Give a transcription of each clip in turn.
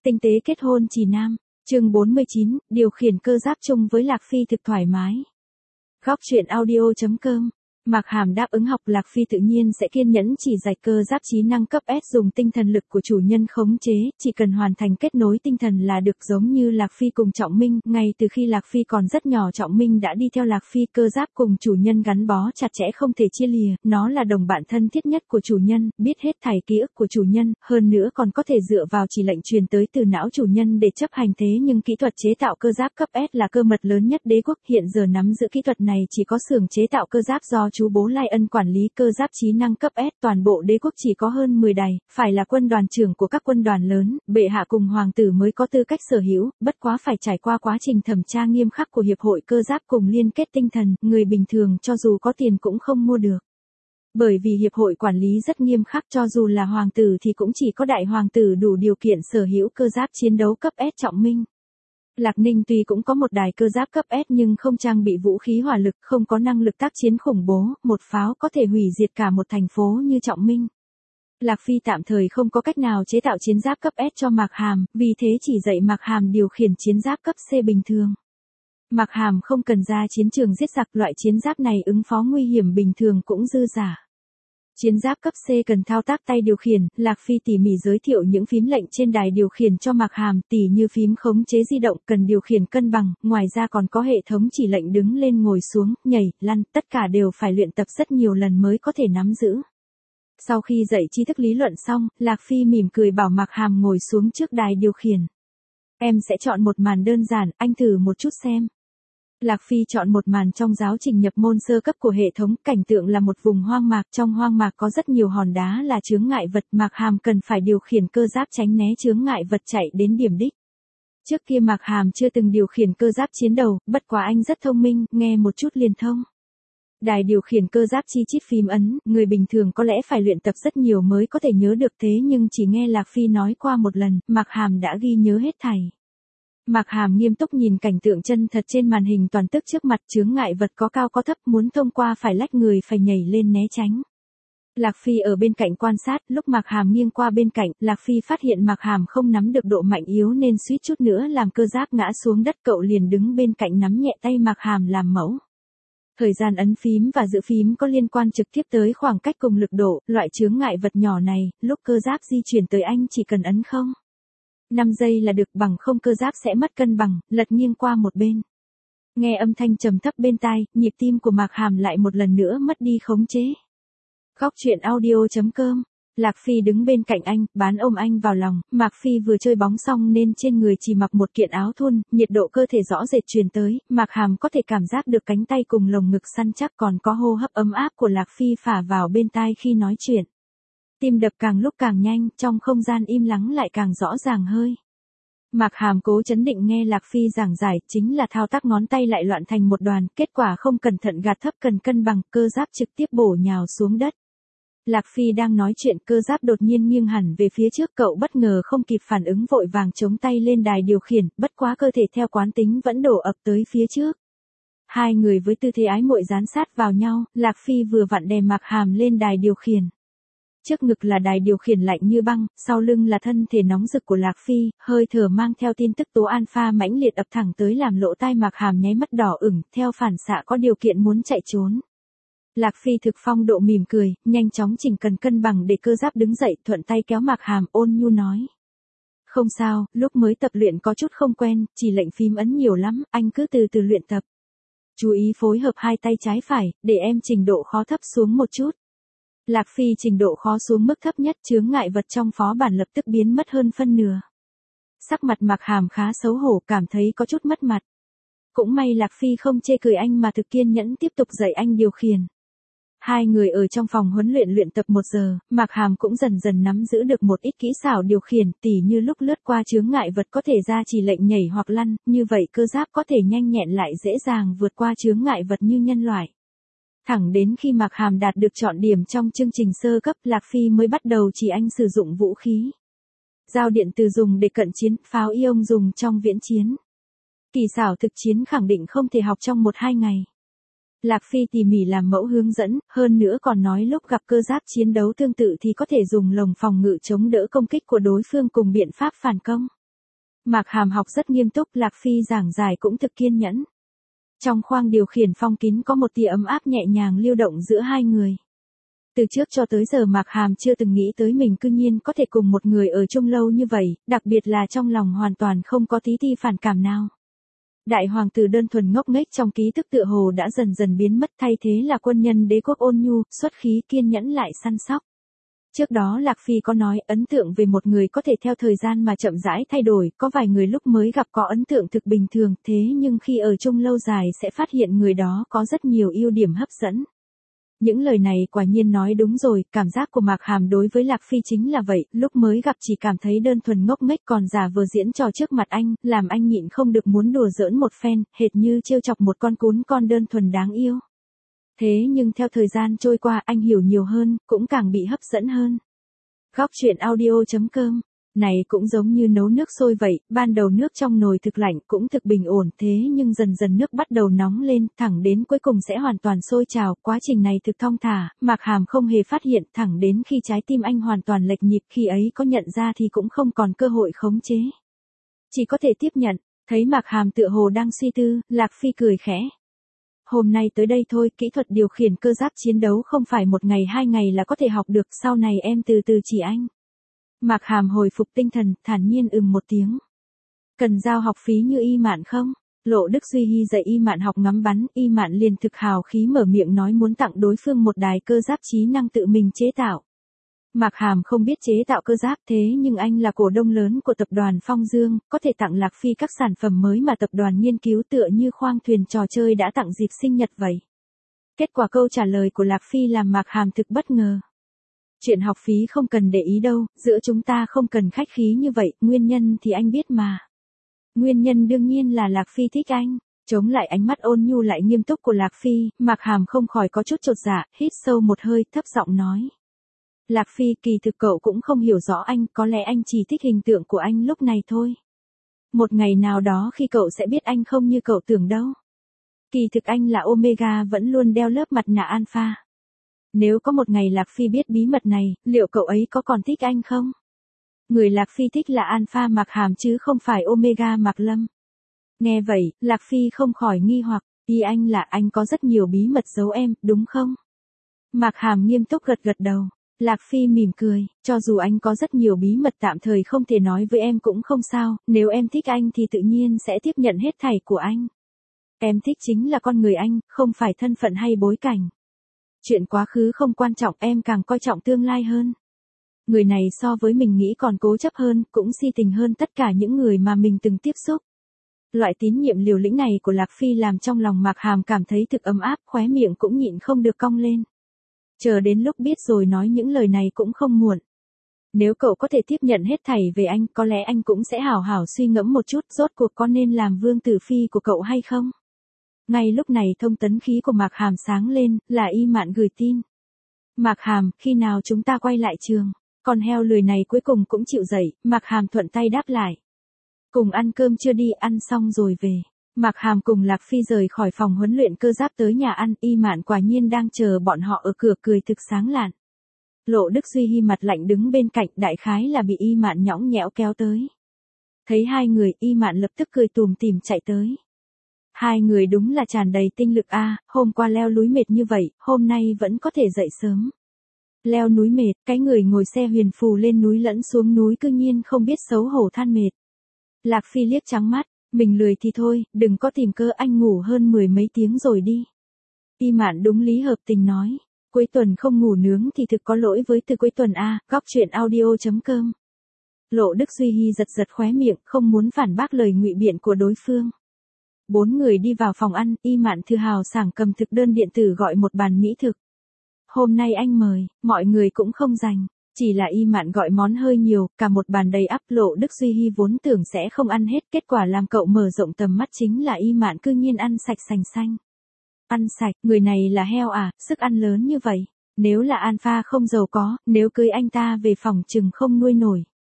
Tinh tế kết hôn trì nam. Chương 49, điều khiển cơ giáp chung với Lạc Phi thực thoải mái. Góc truyện audio.com. Mạc Hàm đáp ứng học, Lạc Phi tự nhiên sẽ kiên nhẫn chỉ dạy cơ giáp trí năng cấp S dùng tinh thần lực của chủ nhân khống chế, chỉ cần hoàn thành kết nối tinh thần là được. Giống như Lạc Phi cùng Trọng Minh, ngay từ khi Lạc Phi còn rất nhỏ Trọng Minh đã đi theo Lạc Phi, cơ giáp cùng chủ nhân gắn bó chặt chẽ không thể chia lìa, nó là đồng bạn thân thiết nhất của chủ nhân, biết hết thảy ký ức của chủ nhân, hơn nữa còn có thể dựa vào chỉ lệnh truyền tới từ não chủ nhân để chấp hành. Thế nhưng kỹ thuật chế tạo cơ giáp cấp S là cơ mật lớn nhất đế quốc, hiện giờ nắm giữ kỹ thuật này chỉ có xưởng chế tạo cơ giáp do chú bố Lai Ân quản lý. Cơ giáp trí năng cấp S toàn bộ đế quốc chỉ có hơn 10 đài, phải là quân đoàn trưởng của các quân đoàn lớn, bệ hạ cùng hoàng tử mới có tư cách sở hữu, bất quá phải trải qua quá trình thẩm tra nghiêm khắc của hiệp hội cơ giáp cùng liên kết tinh thần, người bình thường cho dù có tiền cũng không mua được. Bởi vì hiệp hội quản lý rất nghiêm khắc, cho dù là hoàng tử thì cũng chỉ có đại hoàng tử đủ điều kiện sở hữu cơ giáp chiến đấu cấp S. Trọng Minh, Lạc Ninh tuy cũng có một đài cơ giáp cấp S nhưng không trang bị vũ khí hỏa lực, không có năng lực tác chiến khủng bố, một pháo có thể hủy diệt cả một thành phố như Trọng Minh. Lạc Phi tạm thời không có cách nào chế tạo chiến giáp cấp S cho Mạc Hàm, vì thế chỉ dạy Mạc Hàm điều khiển chiến giáp cấp C bình thường. Mạc Hàm không cần ra chiến trường giết giặc, loại chiến giáp này ứng phó nguy hiểm bình thường cũng dư dả. Chiến giáp cấp C cần thao tác tay điều khiển, Lạc Phi tỉ mỉ giới thiệu những phím lệnh trên đài điều khiển cho Mạc Hàm, tỉ như phím khống chế di động cần điều khiển cân bằng, ngoài ra còn có hệ thống chỉ lệnh đứng lên ngồi xuống, nhảy, lăn, tất cả đều phải luyện tập rất nhiều lần mới có thể nắm giữ. Sau khi dạy tri thức lý luận xong, Lạc Phi mỉm cười bảo Mạc Hàm ngồi xuống trước đài điều khiển. Em sẽ chọn một màn đơn giản, anh thử một chút xem. Lạc Phi chọn một màn trong giáo trình nhập môn sơ cấp của hệ thống, cảnh tượng là một vùng hoang mạc, trong hoang mạc có rất nhiều hòn đá là chướng ngại vật, Mạc Hàm cần phải điều khiển cơ giáp tránh né chướng ngại vật chạy đến điểm đích. Trước kia Mạc Hàm chưa từng điều khiển cơ giáp chiến đấu, bất quá anh rất thông minh, nghe một chút liền thông. Đài điều khiển cơ giáp chi chít phím ấn, người bình thường có lẽ phải luyện tập rất nhiều mới có thể nhớ được, thế nhưng chỉ nghe Lạc Phi nói qua một lần, Mạc Hàm đã ghi nhớ hết thảy. Mạc Hàm nghiêm túc nhìn cảnh tượng chân thật trên màn hình toàn tức trước mặt, chướng ngại vật có cao có thấp, muốn thông qua phải lách người phải nhảy lên né tránh. Lạc Phi ở bên cạnh quan sát, lúc Mạc Hàm nghiêng qua bên cạnh, Lạc Phi phát hiện Mạc Hàm không nắm được độ mạnh yếu nên suýt chút nữa làm cơ giáp ngã xuống đất, cậu liền đứng bên cạnh nắm nhẹ tay Mạc Hàm làm mẫu. Thời gian ấn phím và giữ phím có liên quan trực tiếp tới khoảng cách cùng lực độ, loại chướng ngại vật nhỏ này, lúc cơ giáp di chuyển tới anh chỉ cần ấn 5 giây là được, bằng không cơ giáp sẽ mất cân bằng, lật nghiêng qua một bên. Nghe âm thanh trầm thấp bên tai, nhịp tim của Mạc Hàm lại một lần nữa mất đi khống chế. Góc truyện audio.com. Lạc Phi đứng bên cạnh anh, bán ôm anh vào lòng, Mạc Phi vừa chơi bóng xong nên trên người chỉ mặc một kiện áo thun, nhiệt độ cơ thể rõ rệt truyền tới, Mạc Hàm có thể cảm giác được cánh tay cùng lồng ngực săn chắc, còn có hô hấp ấm áp của Lạc Phi phả vào bên tai khi nói chuyện. Tim đập càng lúc càng nhanh, trong không gian im lắng lại càng rõ ràng hơi. Mạc Hàm cố chấn định nghe Lạc Phi giảng giải, chính là thao tác ngón tay lại loạn thành một đoàn, kết quả không cẩn thận gạt thấp cần cân bằng, cơ giáp trực tiếp bổ nhào xuống đất. Lạc Phi đang nói chuyện, cơ giáp đột nhiên nghiêng hẳn về phía trước, cậu bất ngờ không kịp phản ứng vội vàng chống tay lên đài điều khiển, bất quá cơ thể theo quán tính vẫn đổ ập tới phía trước. Hai người với tư thế ái muội dán sát vào nhau, Lạc Phi vừa vặn đè Mạc Hàm lên đài điều khiển. Trước ngực là đài điều khiển lạnh như băng, sau lưng là thân thể nóng rực của Lạc Phi, hơi thở mang theo tin tức tố alpha mãnh liệt ập thẳng tới làm lỗ tai Mạc Hàm nháy mắt đỏ ửng, theo phản xạ có điều kiện muốn chạy trốn. Lạc Phi thực phong độ mỉm cười, nhanh chóng chỉnh cần cân bằng để cơ giáp đứng dậy, thuận tay kéo Mạc Hàm, ôn nhu nói. Không sao, lúc mới tập luyện có chút không quen, chỉ lệnh phím ấn nhiều lắm, anh cứ từ từ luyện tập. Chú ý phối hợp hai tay trái phải, để em trình độ khó thấp xuống một chút. Lạc Phi trình độ khó xuống mức thấp nhất, chướng ngại vật trong phó bản lập tức biến mất hơn phân nửa. Sắc mặt Mạc Hàm khá xấu hổ, cảm thấy có chút mất mặt. Cũng may Lạc Phi không chê cười anh mà thực kiên nhẫn tiếp tục dạy anh điều khiển. Hai người ở trong phòng huấn luyện luyện tập 1 giờ, Mạc Hàm cũng dần dần nắm giữ được một ít kỹ xảo điều khiển, tỉ như lúc lướt qua chướng ngại vật có thể ra chỉ lệnh nhảy hoặc lăn, như vậy cơ giáp có thể nhanh nhẹn lại dễ dàng vượt qua chướng ngại vật như nhân loại. Thẳng đến khi Mạc Hàm đạt được chọn điểm trong chương trình sơ cấp, Lạc Phi mới bắt đầu chỉ anh sử dụng vũ khí. Dao điện từ dùng để cận chiến, pháo ion dùng trong viễn chiến. Kỳ xảo thực chiến khẳng định không thể học trong 1-2 ngày. Lạc Phi tỉ mỉ làm mẫu hướng dẫn, hơn nữa còn nói lúc gặp cơ giáp chiến đấu tương tự thì có thể dùng lồng phòng ngự chống đỡ công kích của đối phương cùng biện pháp phản công. Mạc Hàm học rất nghiêm túc, Lạc Phi giảng giải cũng thực kiên nhẫn. Trong khoang điều khiển phong kín có một tia ấm áp nhẹ nhàng lưu động giữa hai người. Từ trước cho tới giờ Mạc Hàm chưa từng nghĩ tới mình cư nhiên có thể cùng một người ở chung lâu như vậy, đặc biệt là trong lòng hoàn toàn không có tí ti phản cảm nào. Đại hoàng tử đơn thuần ngốc nghếch trong ký thức tựa hồ đã dần dần biến mất, thay thế là quân nhân đế quốc ôn nhu, xuất khí, kiên nhẫn lại săn sóc. Trước đó Lạc Phi có nói ấn tượng về một người có thể theo thời gian mà chậm rãi thay đổi, có vài người lúc mới gặp có ấn tượng thực bình thường, thế nhưng khi ở chung lâu dài sẽ phát hiện người đó có rất nhiều ưu điểm hấp dẫn. Những lời này quả nhiên nói đúng rồi, cảm giác của Mạc Hàm đối với Lạc Phi chính là vậy, lúc mới gặp chỉ cảm thấy đơn thuần ngốc nghếch còn giả vờ diễn trò trước mặt anh, làm anh nhịn không được muốn đùa giỡn một phen, hệt như trêu chọc một con cún con đơn thuần đáng yêu. Thế nhưng theo thời gian trôi qua anh hiểu nhiều hơn, cũng càng bị hấp dẫn hơn. Góc truyện audio.com. Này cũng giống như nấu nước sôi vậy, ban đầu nước trong nồi thực lạnh cũng thực bình ổn, thế nhưng dần dần nước bắt đầu nóng lên, thẳng đến cuối cùng sẽ hoàn toàn sôi trào, quá trình này thực thong thả, Mạc Hàm không hề phát hiện, thẳng đến khi trái tim anh hoàn toàn lệch nhịp, khi ấy có nhận ra thì cũng không còn cơ hội khống chế. Chỉ có thể tiếp nhận, thấy Mạc Hàm tựa hồ đang suy tư, Lạc Phi cười khẽ. Hôm nay tới đây thôi, kỹ thuật điều khiển cơ giáp chiến đấu không phải một ngày hai ngày là có thể học được, sau này em từ từ chỉ anh. Mạc Hàm hồi phục tinh thần, thản nhiên một tiếng. Cần giao học phí như Y Mạn không? Lộ Đức Duy Hy dạy Y Mạn học ngắm bắn, Y Mạn liền thực hào khí mở miệng nói muốn tặng đối phương một đài cơ giáp trí năng tự mình chế tạo. Mạc Hàm không biết chế tạo cơ giáp, thế nhưng anh là cổ đông lớn của tập đoàn Phong Dương, có thể tặng Lạc Phi các sản phẩm mới mà tập đoàn nghiên cứu tựa như khoang thuyền trò chơi đã tặng dịp sinh nhật vậy. Kết quả câu trả lời của Lạc Phi làm Mạc Hàm thực bất ngờ. Chuyện học phí không cần để ý đâu, giữa chúng ta không cần khách khí như vậy, nguyên nhân thì anh biết mà. Nguyên nhân đương nhiên là Lạc Phi thích anh. Chống lại ánh mắt ôn nhu lại nghiêm túc của Lạc Phi, Mạc Hàm không khỏi có chút chột dạ, hít sâu một hơi, thấp giọng nói. Lạc Phi, kỳ thực cậu cũng không hiểu rõ anh, có lẽ anh chỉ thích hình tượng của anh lúc này thôi. Một ngày nào đó khi cậu sẽ biết anh không như cậu tưởng đâu. Kỳ thực anh là Omega vẫn luôn đeo lớp mặt nạ Alpha. Nếu có một ngày Lạc Phi biết bí mật này, liệu cậu ấy có còn thích anh không? Người Lạc Phi thích là Alpha Mạc Hàm chứ không phải Omega Mạc Lâm. Nghe vậy, Lạc Phi không khỏi nghi hoặc, ý anh là anh có rất nhiều bí mật giấu em, đúng không? Mạc Hàm nghiêm túc gật gật đầu. Lạc Phi mỉm cười, cho dù anh có rất nhiều bí mật tạm thời không thể nói với em cũng không sao, nếu em thích anh thì tự nhiên sẽ tiếp nhận hết thảy của anh. Em thích chính là con người anh, không phải thân phận hay bối cảnh. Chuyện quá khứ không quan trọng, em càng coi trọng tương lai hơn. Người này so với mình nghĩ còn cố chấp hơn, cũng si tình hơn tất cả những người mà mình từng tiếp xúc. Loại tín nhiệm liều lĩnh này của Lạc Phi làm trong lòng Mạc Hàm cảm thấy thực ấm áp, khóe miệng cũng nhịn không được cong lên. Chờ đến lúc biết rồi nói những lời này cũng không muộn. Nếu cậu có thể tiếp nhận hết thảy về anh, có lẽ anh cũng sẽ hảo hảo suy ngẫm một chút, rốt cuộc có nên làm vương tử phi của cậu hay không? Ngay lúc này thông tấn khí của Mạc Hàm sáng lên, là Y Mạn gửi tin. Mạc Hàm, khi nào chúng ta quay lại trường? Con heo lười này cuối cùng cũng chịu dậy, Mạc Hàm thuận tay đáp lại. Cùng ăn cơm chưa đi, ăn xong rồi về. Mạc Hàm cùng Lạc Phi rời khỏi phòng huấn luyện cơ giáp tới nhà ăn, Y Mạn quả nhiên đang chờ bọn họ ở cửa cười thực sáng lạn. Lộ Đức Duy Hy mặt lạnh đứng bên cạnh, đại khái là bị Y Mạn nhõng nhẽo kéo tới. Thấy hai người, Y Mạn lập tức cười tùm tìm chạy tới. Hai người đúng là tràn đầy tinh lực a, hôm qua leo núi mệt như vậy, hôm nay vẫn có thể dậy sớm. Leo núi mệt, cái người ngồi xe huyền phù lên núi lẫn xuống núi cư nhiên không biết xấu hổ than mệt. Lạc Phi liếc trắng mắt, mình lười thì thôi, đừng có tìm cơ, anh ngủ hơn 10 mấy tiếng rồi đi. Y Mạn đúng lý hợp tình nói, cuối tuần không ngủ nướng thì thực có lỗi với từ cuối tuần a, góc truyện audio.com. Lộ Đức Duy Hy giật giật khóe miệng, không muốn phản bác lời ngụy biện của đối phương. Bốn người đi vào phòng ăn, Y Mạn thư hào sảng cầm thực đơn điện tử gọi một bàn mỹ thực. Hôm nay anh mời, mọi người cũng không dành, chỉ là Y Mạn gọi món hơi nhiều, cả một bàn đầy ắp. Lộ Đức Duy Hy vốn tưởng sẽ không ăn hết, kết quả làm cậu mở rộng tầm mắt chính là Y Mạn cư nhiên ăn sạch sành xanh. Ăn sạch, người này là heo à, sức ăn lớn như vậy. Nếu là Alpha không giàu có, nếu cưới anh ta về phòng chừng không nuôi nổi.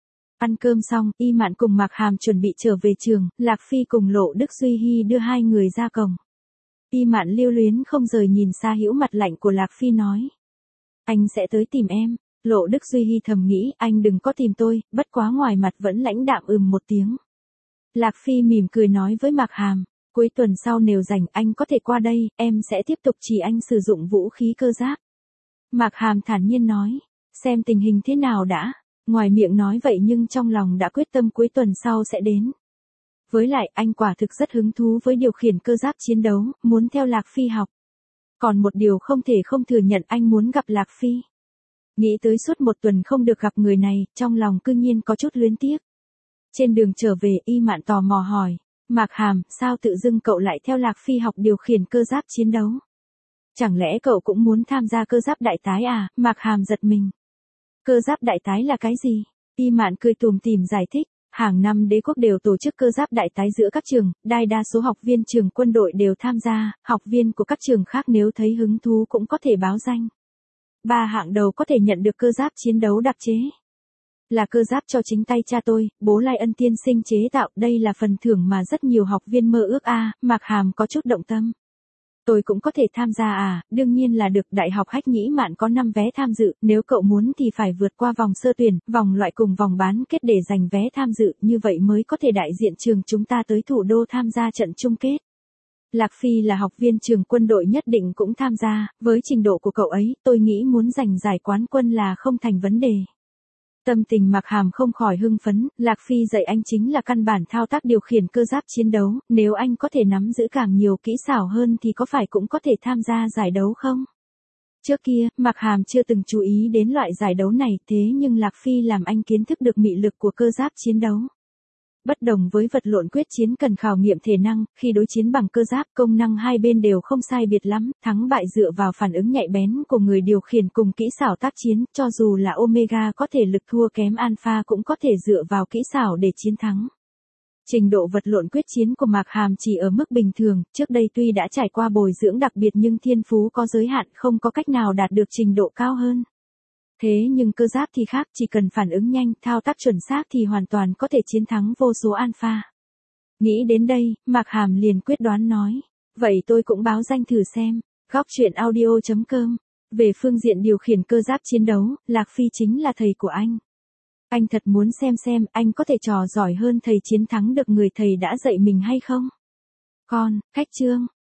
Ăn cơm xong, Y Mạn cùng Mạc Hàm chuẩn bị trở về trường, Lạc Phi cùng Lộ Đức Duy Hy đưa hai người ra cổng. Y Mạn lưu luyến không rời nhìn xa hữu mặt lạnh của Lạc Phi nói. Anh sẽ tới tìm em. Lộ Đức Duy Hy thầm nghĩ, anh đừng có tìm tôi, bất quá ngoài mặt vẫn lãnh đạm một tiếng. Lạc Phi mỉm cười nói với Mạc Hàm, cuối tuần sau nếu rảnh anh có thể qua đây, em sẽ tiếp tục chỉ anh sử dụng vũ khí cơ giáp. Mạc Hàm thản nhiên nói, xem tình hình thế nào đã. Ngoài miệng nói vậy nhưng trong lòng đã quyết tâm cuối tuần sau sẽ đến. Với lại anh quả thực rất hứng thú với điều khiển cơ giáp chiến đấu, muốn theo Lạc Phi học. Còn một điều không thể không thừa nhận, anh muốn gặp Lạc Phi. Nghĩ tới suốt một tuần không được gặp người này, trong lòng cư nhiên có chút luyến tiếc. Trên đường trở về, Y Mạn tò mò hỏi, Mạc Hàm, sao tự dưng cậu lại theo Lạc Phi học điều khiển cơ giáp chiến đấu? Chẳng lẽ cậu cũng muốn tham gia cơ giáp đại tái à? Mạc Hàm giật mình. Cơ giáp đại tái là cái gì? Y Mạn cười tủm tỉm giải thích, hàng năm đế quốc đều tổ chức cơ giáp đại tái giữa các trường, đại đa số học viên trường quân đội đều tham gia, học viên của các trường khác nếu thấy hứng thú cũng có thể báo danh. 3 hạng đầu có thể nhận được cơ giáp chiến đấu đặc chế. Là cơ giáp cho chính tay cha tôi, bố Lai Ân tiên sinh chế tạo, đây là phần thưởng mà rất nhiều học viên mơ ước a. Mạc Hàm có chút động tâm. Tôi cũng có thể tham gia à? Đương nhiên là được. Đại học Hách Nhĩ Mạn có 5 vé tham dự, nếu cậu muốn thì phải vượt qua vòng sơ tuyển, vòng loại cùng vòng bán kết để giành vé tham dự, như vậy mới có thể đại diện trường chúng ta tới thủ đô tham gia trận chung kết. Lạc Phi là học viên trường quân đội nhất định cũng tham gia, với trình độ của cậu ấy, tôi nghĩ muốn giành giải quán quân là không thành vấn đề. Tâm tình Mạc Hàm không khỏi hưng phấn, Lạc Phi dạy anh chính là căn bản thao tác điều khiển cơ giáp chiến đấu, nếu anh có thể nắm giữ càng nhiều kỹ xảo hơn thì có phải cũng có thể tham gia giải đấu không? Trước kia, Mạc Hàm chưa từng chú ý đến loại giải đấu này, thế nhưng Lạc Phi làm anh kiến thức được mị lực của cơ giáp chiến đấu. Bất đồng với vật lộn quyết chiến cần khảo nghiệm thể năng, khi đối chiến bằng cơ giáp công năng hai bên đều không sai biệt lắm, thắng bại dựa vào phản ứng nhạy bén của người điều khiển cùng kỹ xảo tác chiến, cho dù là Omega có thể lực thua kém Alpha cũng có thể dựa vào kỹ xảo để chiến thắng. Trình độ vật lộn quyết chiến của Mạc Hàm chỉ ở mức bình thường, trước đây tuy đã trải qua bồi dưỡng đặc biệt nhưng thiên phú có giới hạn, không có cách nào đạt được trình độ cao hơn. Thế nhưng cơ giáp thì khác, chỉ cần phản ứng nhanh, thao tác chuẩn xác thì hoàn toàn có thể chiến thắng vô số Alpha. Nghĩ đến đây, Mạc Hàm liền quyết đoán nói, vậy tôi cũng báo danh thử xem. Góc truyện audio.com. Về phương diện điều khiển cơ giáp chiến đấu, Lạc Phi chính là thầy của anh. Anh thật muốn xem anh có thể trò giỏi hơn thầy chiến thắng được người thầy đã dạy mình hay không? Con, khách chương.